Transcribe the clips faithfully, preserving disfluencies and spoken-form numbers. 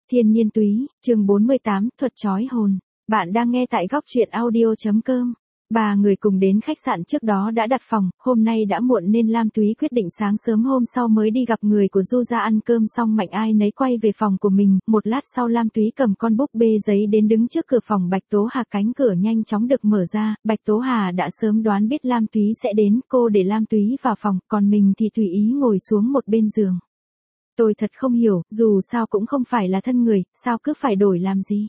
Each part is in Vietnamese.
Thiên Nhiên Túy, chương bốn mươi tám, thuật trói hồn. Bạn đang nghe tại góc truyện audio chấm com. Ba người cùng đến khách sạn trước đó đã đặt phòng, hôm nay đã muộn nên Lam Túy quyết định sáng sớm hôm sau mới đi gặp người của Du ra ăn cơm xong mạnh ai nấy quay về phòng của mình. Một lát sau Lam Túy cầm con búp bê giấy đến đứng trước cửa phòng Bạch Tố Hà, cánh cửa nhanh chóng được mở ra. Bạch Tố Hà đã sớm đoán biết Lam Túy sẽ đến, cô để Lam Túy vào phòng, còn mình thì tùy ý ngồi xuống một bên giường. Tôi thật không hiểu, dù sao cũng không phải là thân người, sao cứ phải đổi làm gì?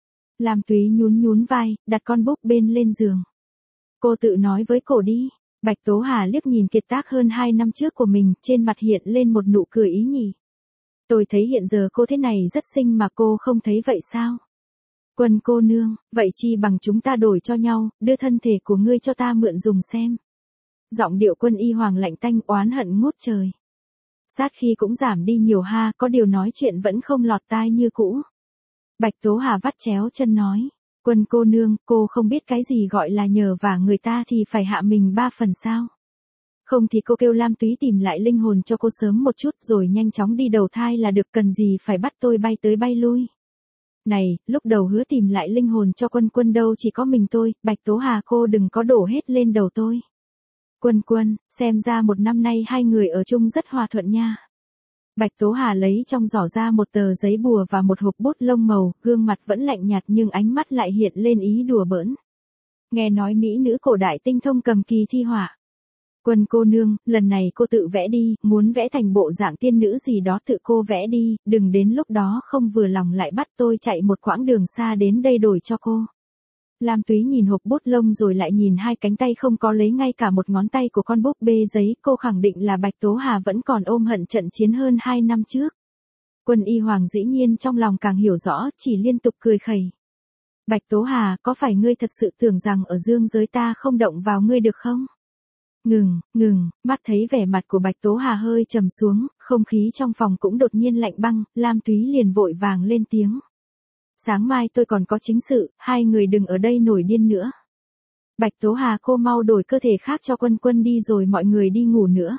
Lam Túy nhún nhún vai, đặt con búp bên lên giường. Cô tự nói với cổ đi. Bạch Tố Hà liếc nhìn kiệt tác hơn hai năm trước của mình, trên mặt hiện lên một nụ cười ý nhỉ. Tôi thấy hiện giờ cô thế này rất xinh mà cô không thấy vậy sao? Quân cô nương, vậy chi bằng chúng ta đổi cho nhau, đưa thân thể của ngươi cho ta mượn dùng xem. Giọng điệu Quân Y Hoàng lạnh tanh oán hận ngút trời. Sát khi cũng giảm đi nhiều ha, có điều nói chuyện vẫn không lọt tai như cũ. Bạch Tố Hà vắt chéo chân nói. Quân cô nương, cô không biết cái gì gọi là nhờ vả người ta thì phải hạ mình ba phần sao? Không thì cô kêu Lam Túy tìm lại linh hồn cho cô sớm một chút rồi nhanh chóng đi đầu thai là được, cần gì phải bắt tôi bay tới bay lui. Này, lúc đầu hứa tìm lại linh hồn cho Quân Quân đâu chỉ có mình tôi, Bạch Tố Hà cô đừng có đổ hết lên đầu tôi. Quân Quân, xem ra một năm nay hai người ở chung rất hòa thuận nha. Bạch Tố Hà lấy trong giỏ ra một tờ giấy bùa và một hộp bút lông màu, gương mặt vẫn lạnh nhạt nhưng ánh mắt lại hiện lên ý đùa bỡn. Nghe nói mỹ nữ cổ đại tinh thông cầm kỳ thi họa. Quân cô nương, lần này cô tự vẽ đi, muốn vẽ thành bộ dạng tiên nữ gì đó tự cô vẽ đi, đừng đến lúc đó không vừa lòng lại bắt tôi chạy một quãng đường xa đến đây đổi cho cô. Lam Túy nhìn hộp bút lông rồi lại nhìn hai cánh tay không có lấy ngay cả một ngón tay của con búp bê giấy, cô khẳng định là Bạch Tố Hà vẫn còn ôm hận trận chiến hơn hai năm trước. Quân Y Hoàng dĩ nhiên trong lòng càng hiểu rõ, chỉ liên tục cười khẩy. Bạch Tố Hà, có phải ngươi thật sự tưởng rằng ở dương giới ta không động vào ngươi được không? Ngừng, ngừng, mắt thấy vẻ mặt của Bạch Tố Hà hơi trầm xuống, không khí trong phòng cũng đột nhiên lạnh băng, Lam Túy liền vội vàng lên tiếng. Sáng mai tôi còn có chính sự, hai người đừng ở đây nổi điên nữa. Bạch Tố Hà cô mau đổi cơ thể khác cho Quân Quân đi rồi mọi người đi ngủ nữa.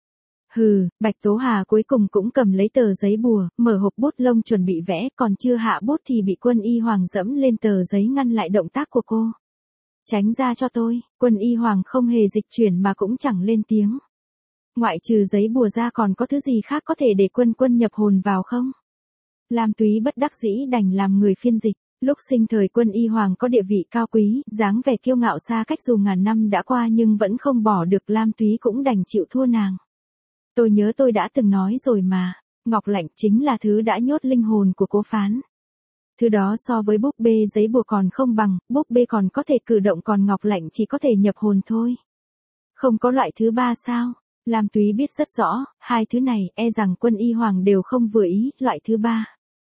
Hừ, Bạch Tố Hà cuối cùng cũng cầm lấy tờ giấy bùa, mở hộp bút lông chuẩn bị vẽ, còn chưa hạ bút thì bị Quân Y Hoàng dẫm lên tờ giấy ngăn lại động tác của cô. Tránh ra cho tôi, Quân Y Hoàng không hề dịch chuyển mà cũng chẳng lên tiếng. Ngoại trừ giấy bùa ra còn có thứ gì khác có thể để Quân Quân nhập hồn vào không? Lam Túy bất đắc dĩ đành làm người phiên dịch. Lúc sinh thời Quân Y Hoàng có địa vị cao quý, dáng vẻ kiêu ngạo xa cách dù ngàn năm đã qua nhưng vẫn không bỏ được, Lam Túy cũng đành chịu thua nàng. Tôi nhớ tôi đã từng nói rồi mà, ngọc lạnh chính là thứ đã nhốt linh hồn của Cố Phán. Thứ đó so với búp bê giấy bùa còn không bằng, búp bê còn có thể cử động còn ngọc lạnh chỉ có thể nhập hồn thôi. Không có loại thứ ba sao? Lam Túy biết rất rõ, hai thứ này e rằng Quân Y Hoàng đều không vừa ý, loại thứ ba.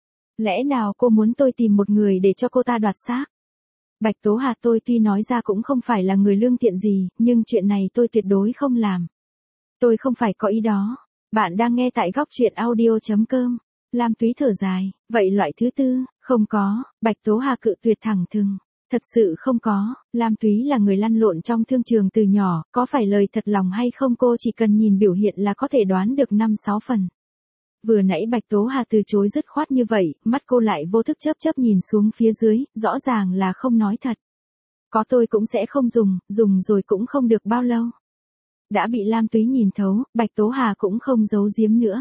Lẽ nào cô muốn tôi tìm một người để cho cô ta đoạt xác? Bạch Tố Hà, tôi tuy nói ra cũng không phải là người lương thiện gì, nhưng chuyện này tôi tuyệt đối không làm. Tôi không phải có ý đó. Bạn đang nghe tại góc truyện audio chấm com. Lam Túy thở dài, vậy loại thứ tư, không có, Bạch Tố Hà cự tuyệt thẳng thừng. Thật sự không có, Lam Túy là người lăn lộn trong thương trường từ nhỏ, có phải lời thật lòng hay không cô chỉ cần nhìn biểu hiện là có thể đoán được năm sáu phần. Vừa nãy Bạch Tố Hà từ chối dứt khoát như vậy, mắt cô lại vô thức chớp chớp nhìn xuống phía dưới, rõ ràng là không nói thật. Có tôi cũng sẽ không dùng, dùng rồi cũng không được bao lâu. Đã bị Lam Túy nhìn thấu, Bạch Tố Hà cũng không giấu giếm nữa.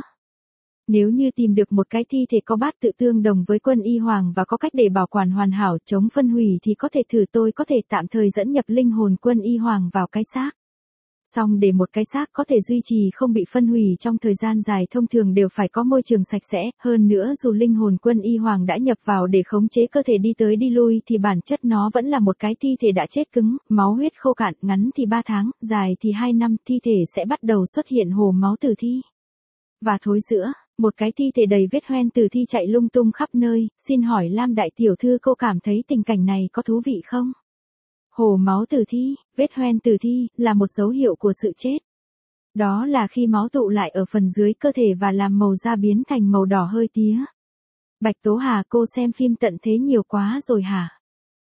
Nếu như tìm được một cái thi thể có bát tự tương đồng với Quân Y Hoàng và có cách để bảo quản hoàn hảo chống phân hủy thì có thể thử, tôi có thể tạm thời dẫn nhập linh hồn Quân Y Hoàng vào cái xác. Song để một cái xác có thể duy trì không bị phân hủy trong thời gian dài thông thường đều phải có môi trường sạch sẽ, hơn nữa dù linh hồn Quân Y Hoàng đã nhập vào để khống chế cơ thể đi tới đi lui thì bản chất nó vẫn là một cái thi thể đã chết cứng, máu huyết khô cạn, ngắn thì ba tháng, dài thì hai năm, thi thể sẽ bắt đầu xuất hiện hồ máu tử thi. Và thối rữa, một cái thi thể đầy vết hoen tử thi chạy lung tung khắp nơi, xin hỏi Lam đại tiểu thư cô cảm thấy tình cảnh này có thú vị không? Hồ máu tử thi, vết hoen tử thi, là một dấu hiệu của sự chết. Đó là khi máu tụ lại ở phần dưới cơ thể và làm màu da biến thành màu đỏ hơi tía. Bạch Tố Hà, cô xem phim tận thế nhiều quá rồi hả?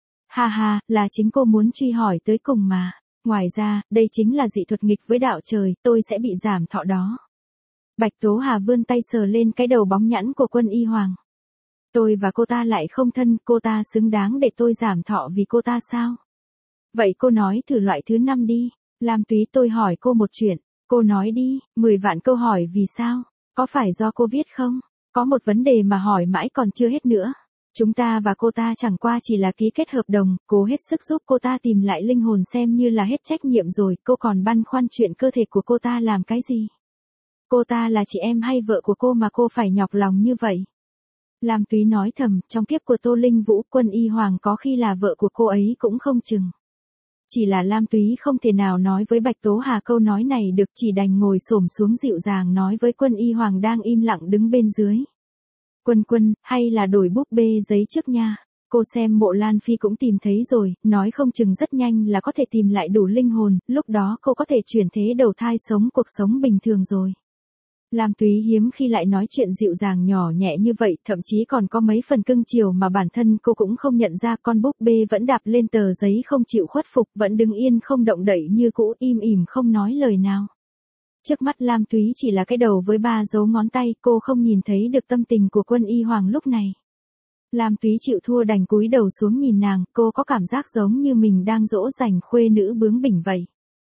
Ha ha, là chính cô muốn truy hỏi tới cùng mà. Ngoài ra, đây chính là dị thuật nghịch với đạo trời, tôi sẽ bị giảm thọ đó. Bạch Tố Hà vươn tay sờ lên cái đầu bóng nhẵn của Quân Y Hoàng. Tôi và cô ta lại không thân, cô ta xứng đáng để tôi giảm thọ vì cô ta sao? Vậy cô nói thử loại thứ năm đi. Lam Túy tôi hỏi cô một chuyện. Cô nói đi, mười vạn câu hỏi vì sao? Có phải do cô viết không? Có một vấn đề mà hỏi mãi còn chưa hết nữa. Chúng ta và cô ta chẳng qua chỉ là ký kết hợp đồng, cố hết sức giúp cô ta tìm lại linh hồn xem như là hết trách nhiệm rồi, cô còn băn khoăn chuyện cơ thể của cô ta làm cái gì? Cô ta là chị em hay vợ của cô mà cô phải nhọc lòng như vậy? Lam Túy nói thầm, trong kiếp của Tô Linh Vũ, Quân Y Hoàng có khi là vợ của cô ấy cũng không chừng. Chỉ là Lam Túy không thể nào nói với Bạch Tố Hà câu nói này được, chỉ đành ngồi xổm xuống dịu dàng nói với Quân Y Hoàng đang im lặng đứng bên dưới. Quân Quân, hay là đổi búp bê giấy trước nha. Cô xem Mộ Lan Phi cũng tìm thấy rồi, nói không chừng rất nhanh là có thể tìm lại đủ linh hồn, lúc đó cô có thể chuyển thế đầu thai sống cuộc sống bình thường rồi. Lam Túy hiếm khi lại nói chuyện dịu dàng nhỏ nhẹ như vậy, thậm chí còn có mấy phần cưng chiều mà bản thân cô cũng không nhận ra. Con búp bê vẫn đạp lên tờ giấy không chịu khuất phục, vẫn đứng yên không động đậy như cũ, im ỉm không nói lời nào. Trước mắt Lam Túy chỉ là cái đầu với ba dấu ngón tay, cô không nhìn thấy được tâm tình của Quân Y Hoàng lúc này. Lam Túy chịu thua đành cúi đầu xuống nhìn nàng, cô có cảm giác giống như mình đang dỗ dành khuê nữ bướng bỉnh vậy.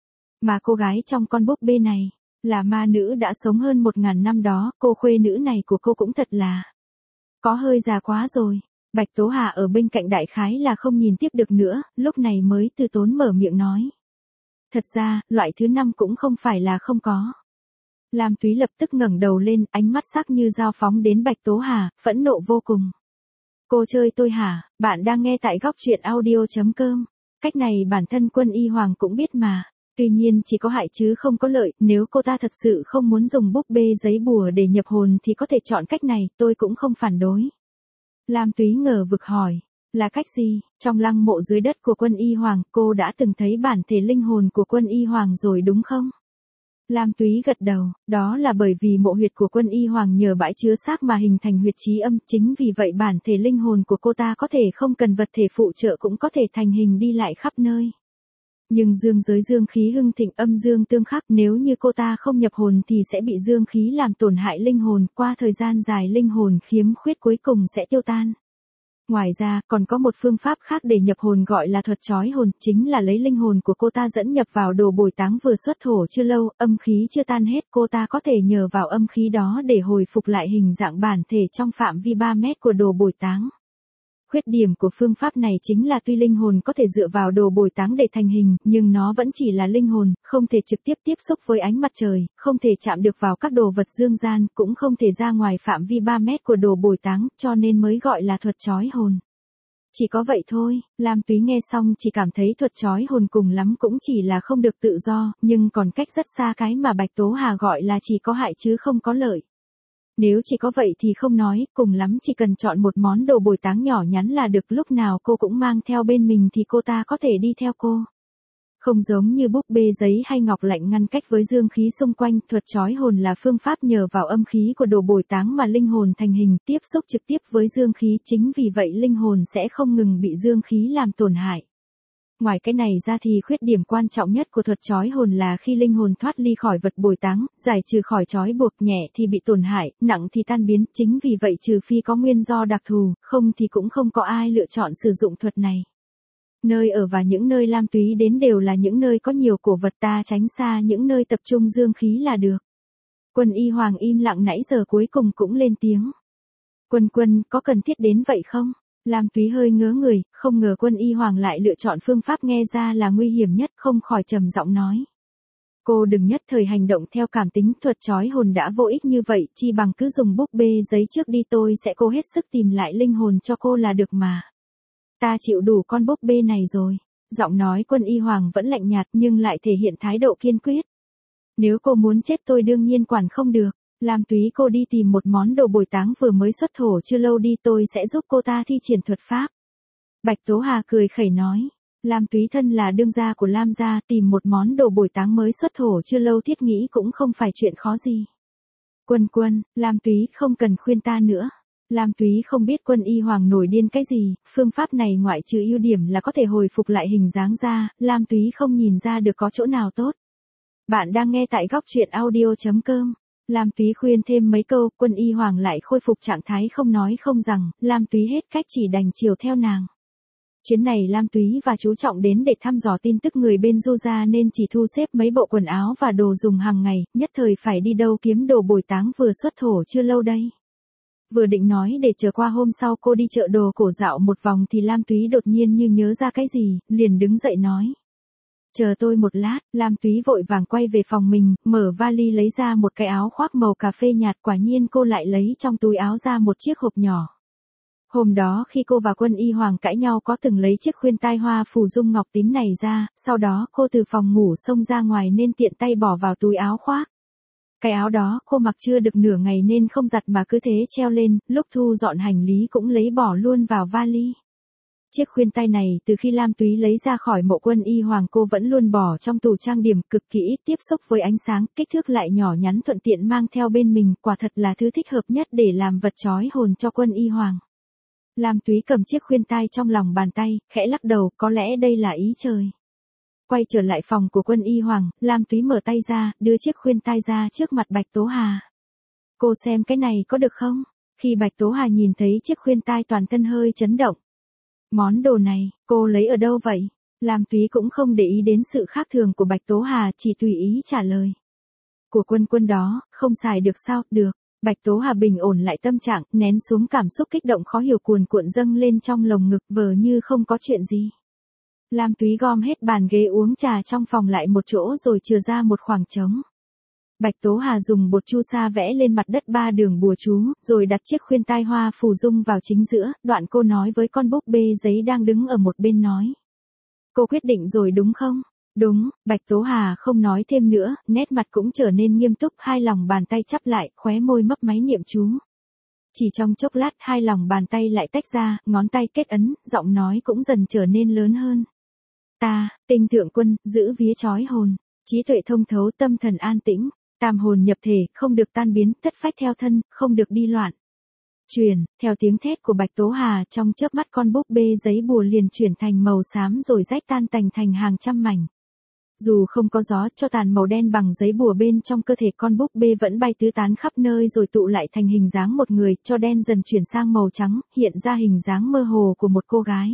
Mà cô gái trong con búp bê này, là ma nữ đã sống hơn một ngàn năm đó, cô khuê nữ này của cô cũng thật là có hơi già quá rồi. Bạch Tố Hà ở bên cạnh đại khái là không nhìn tiếp được nữa, lúc này mới từ tốn mở miệng nói. Thật ra, loại thứ năm cũng không phải là không có. Lam Túy lập tức ngẩng đầu lên, ánh mắt sắc như dao phóng đến Bạch Tố Hà, phẫn nộ vô cùng. Cô chơi tôi hả? Bạn đang nghe tại góc truyện audio chấm com. Cách này bản thân Quân Y Hoàng cũng biết mà. Tuy nhiên chỉ có hại chứ không có lợi, nếu cô ta thật sự không muốn dùng búp bê giấy bùa để nhập hồn thì có thể chọn cách này, tôi cũng không phản đối. Lam Túy ngờ vực hỏi, là cách gì? Trong lăng mộ dưới đất của Quân Y Hoàng, cô đã từng thấy bản thể linh hồn của Quân Y Hoàng rồi đúng không? Lam Túy gật đầu, đó là bởi vì mộ huyệt của Quân Y Hoàng nhờ bãi chứa xác mà hình thành huyệt trí âm, chính vì vậy bản thể linh hồn của cô ta có thể không cần vật thể phụ trợ cũng có thể thành hình đi lại khắp nơi. Nhưng dương giới dương khí hưng thịnh, âm dương tương khắc, nếu như cô ta không nhập hồn thì sẽ bị dương khí làm tổn hại linh hồn, qua thời gian dài linh hồn khiếm khuyết cuối cùng sẽ tiêu tan. Ngoài ra, còn có một phương pháp khác để nhập hồn gọi là thuật trói hồn, chính là lấy linh hồn của cô ta dẫn nhập vào đồ bồi táng vừa xuất thổ chưa lâu, âm khí chưa tan hết, cô ta có thể nhờ vào âm khí đó để hồi phục lại hình dạng bản thể trong phạm vi ba mét của đồ bồi táng. Khuyết điểm của phương pháp này chính là tuy linh hồn có thể dựa vào đồ bồi táng để thành hình, nhưng nó vẫn chỉ là linh hồn, không thể trực tiếp tiếp xúc với ánh mặt trời, không thể chạm được vào các đồ vật dương gian, cũng không thể ra ngoài phạm vi ba mét của đồ bồi táng, cho nên mới gọi là thuật trói hồn. Chỉ có vậy thôi, Lam Túy nghe xong chỉ cảm thấy thuật trói hồn cùng lắm cũng chỉ là không được tự do, nhưng còn cách rất xa cái mà Bạch Tố Hà gọi là chỉ có hại chứ không có lợi. Nếu chỉ có vậy thì không nói, cùng lắm chỉ cần chọn một món đồ bồi táng nhỏ nhắn là được, lúc nào cô cũng mang theo bên mình thì cô ta có thể đi theo cô. Không giống như búp bê giấy hay ngọc lạnh ngăn cách với dương khí xung quanh, thuật trói hồn là phương pháp nhờ vào âm khí của đồ bồi táng mà linh hồn thành hình, tiếp xúc trực tiếp với dương khí, chính vì vậy linh hồn sẽ không ngừng bị dương khí làm tổn hại. Ngoài cái này ra thì khuyết điểm quan trọng nhất của thuật trói hồn là khi linh hồn thoát ly khỏi vật bồi táng, giải trừ khỏi trói buộc, nhẹ thì bị tổn hại, nặng thì tan biến, chính vì vậy trừ phi có nguyên do đặc thù, không thì cũng không có ai lựa chọn sử dụng thuật này. Nơi ở và những nơi Lam Túy đến đều là những nơi có nhiều cổ vật, ta tránh xa những nơi tập trung dương khí là được. Quân Y Hoàng im lặng nãy giờ cuối cùng cũng lên tiếng. Quân Quân, có cần thiết đến vậy không? Lam Túy hơi ngớ người, không ngờ Quân Y Hoàng lại lựa chọn phương pháp nghe ra là nguy hiểm nhất, không khỏi trầm giọng nói. Cô đừng nhất thời hành động theo cảm tính, thuật trói hồn đã vô ích như vậy, chi bằng cứ dùng búp bê giấy trước đi, tôi sẽ cố hết sức tìm lại linh hồn cho cô là được mà. Ta chịu đủ con búp bê này rồi. Giọng nói Quân Y Hoàng vẫn lạnh nhạt nhưng lại thể hiện thái độ kiên quyết. Nếu cô muốn chết tôi đương nhiên quản không được. Lam Túy, cô đi tìm một món đồ bồi táng vừa mới xuất thổ chưa lâu đi, tôi sẽ giúp cô ta thi triển thuật pháp. Bạch Tố Hà cười khẩy nói. Lam Túy thân là đương gia của Lam gia, tìm một món đồ bồi táng mới xuất thổ chưa lâu thiết nghĩ cũng không phải chuyện khó gì. Quân Quân, Lam Túy không cần khuyên ta nữa. Lam Túy không biết Quân Y Hoàng nổi điên cái gì, phương pháp này ngoại trừ ưu điểm là có thể hồi phục lại hình dáng ra, Lam Túy không nhìn ra được có chỗ nào tốt. Bạn đang nghe tại góc truyện audio chấm com. Lam Túy khuyên thêm mấy câu, Quân Y Hoàng lại khôi phục trạng thái không nói không rằng, Lam Túy hết cách chỉ đành chiều theo nàng. Chuyến này Lam Túy và chú Trọng đến để thăm dò tin tức người bên Du gia nên chỉ thu xếp mấy bộ quần áo và đồ dùng hàng ngày, nhất thời phải đi đâu kiếm đồ bồi táng vừa xuất thổ chưa lâu đây. Vừa định nói để chờ qua hôm sau cô đi chợ đồ cổ dạo một vòng thì Lam Túy đột nhiên như nhớ ra cái gì, liền đứng dậy nói. Chờ tôi một lát, Lam Túy vội vàng quay về phòng mình, mở vali lấy ra một cái áo khoác màu cà phê nhạt, quả nhiên cô lại lấy trong túi áo ra một chiếc hộp nhỏ. Hôm đó khi cô và Quân Y Hoàng cãi nhau có từng lấy chiếc khuyên tai hoa phù dung ngọc tím này ra, sau đó cô từ phòng ngủ xông ra ngoài nên tiện tay bỏ vào túi áo khoác. Cái áo đó cô mặc chưa được nửa ngày nên không giặt mà cứ thế treo lên, lúc thu dọn hành lý cũng lấy bỏ luôn vào vali. Chiếc khuyên tai này từ khi Lam Túy lấy ra khỏi mộ Quân Y Hoàng cô vẫn luôn bỏ trong tủ trang điểm, cực kỳ ít tiếp xúc với ánh sáng, kích thước lại nhỏ nhắn thuận tiện mang theo bên mình, quả thật là thứ thích hợp nhất để làm vật trói hồn cho Quân Y Hoàng. Lam Túy cầm chiếc khuyên tai trong lòng bàn tay, khẽ lắc đầu, có lẽ đây là ý trời. Quay trở lại phòng của Quân Y Hoàng, Lam Túy mở tay ra, đưa chiếc khuyên tai ra trước mặt Bạch Tố Hà. Cô xem cái này có được không? Khi Bạch Tố Hà nhìn thấy chiếc khuyên tai toàn thân hơi chấn động. Món đồ này, cô lấy ở đâu vậy? Lam Túy cũng không để ý đến sự khác thường của Bạch Tố Hà, chỉ tùy ý trả lời. Của Quân Quân đó, không xài được sao? Được. Bạch Tố Hà bình ổn lại tâm trạng, nén xuống cảm xúc kích động khó hiểu cuồn cuộn dâng lên trong lồng ngực, vờ như không có chuyện gì. Lam Túy gom hết bàn ghế uống trà trong phòng lại một chỗ rồi chừa ra một khoảng trống. Bạch Tố Hà dùng bột chu sa vẽ lên mặt đất ba đường bùa chú, rồi đặt chiếc khuyên tai hoa phù dung vào chính giữa, đoạn cô nói với con búp bê giấy đang đứng ở một bên nói. Cô quyết định rồi đúng không? Đúng, Bạch Tố Hà không nói thêm nữa, nét mặt cũng trở nên nghiêm túc, hai lòng bàn tay chắp lại, khóe môi mấp máy niệm chú. Chỉ trong chốc lát hai lòng bàn tay lại tách ra, ngón tay kết ấn, giọng nói cũng dần trở nên lớn hơn. Ta, Tinh Thượng Quân, giữ vía trói hồn, trí tuệ thông thấu tâm thần an tĩnh, tam hồn nhập thể, không được tan biến, thất phách theo thân, không được đi loạn. Truyền, theo tiếng thét của Bạch Tố Hà trong chớp mắt con búp bê giấy bùa liền chuyển thành màu xám rồi rách tan tành thành hàng trăm mảnh. Dù không có gió, cho tàn màu đen bằng giấy bùa bên trong cơ thể con búp bê vẫn bay tứ tán khắp nơi rồi tụ lại thành hình dáng một người, cho đen dần chuyển sang màu trắng, hiện ra hình dáng mơ hồ của một cô gái.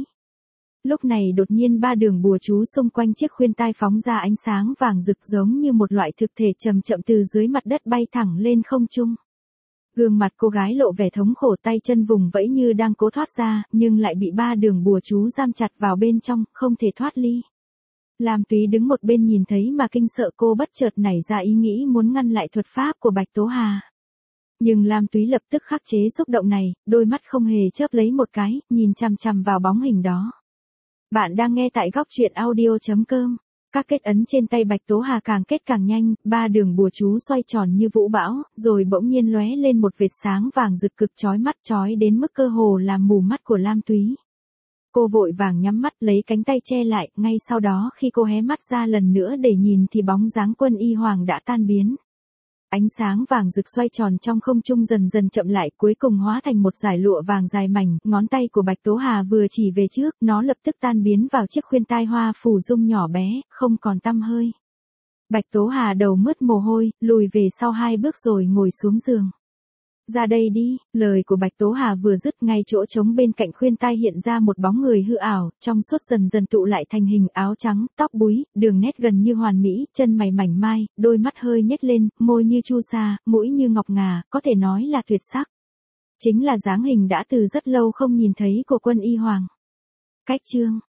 Lúc này đột nhiên ba đường bùa chú xung quanh chiếc khuyên tai phóng ra ánh sáng vàng rực giống như một loại thực thể chậm chậm từ dưới mặt đất bay thẳng lên không trung. Gương mặt cô gái lộ vẻ thống khổ, tay chân vùng vẫy như đang cố thoát ra, nhưng lại bị ba đường bùa chú giam chặt vào bên trong, không thể thoát ly. Lam Túy đứng một bên nhìn thấy mà kinh sợ, cô bất chợt nảy ra ý nghĩ muốn ngăn lại thuật pháp của Bạch Tố Hà. Nhưng Lam Túy lập tức khắc chế xúc động này, đôi mắt không hề chớp lấy một cái, nhìn chằm chằm vào bóng hình đó. Bạn đang nghe tại góc truyện audio chấm com. Các kết ấn trên tay Bạch Tố Hà càng kết càng nhanh, ba đường bùa chú xoay tròn như vũ bão, rồi bỗng nhiên lóe lên một vệt sáng vàng rực cực chói mắt, chói đến mức cơ hồ làm mù mắt của Lam Túy. Cô vội vàng nhắm mắt lấy cánh tay che lại, ngay sau đó khi cô hé mắt ra lần nữa để nhìn thì bóng dáng Quân Y Hoàng đã tan biến. Ánh sáng vàng rực xoay tròn trong không trung dần dần chậm lại, cuối cùng hóa thành một dải lụa vàng dài mảnh, ngón tay của Bạch Tố Hà vừa chỉ về trước, nó lập tức tan biến vào chiếc khuyên tai hoa phù dung nhỏ bé, không còn tăm hơi. Bạch Tố Hà đầu mướt mồ hôi, lùi về sau hai bước rồi ngồi xuống giường. Ra đây đi, lời của Bạch Tố Hà vừa dứt, ngay chỗ trống bên cạnh khuyên tai hiện ra một bóng người hư ảo, trong suốt dần dần tụ lại thành hình, áo trắng, tóc búi, đường nét gần như hoàn mỹ, chân mày mảnh mai, đôi mắt hơi nhếch lên, môi như chu sa, mũi như ngọc ngà, có thể nói là tuyệt sắc. Chính là dáng hình đã từ rất lâu không nhìn thấy của Quân Y Hoàng. Cách chương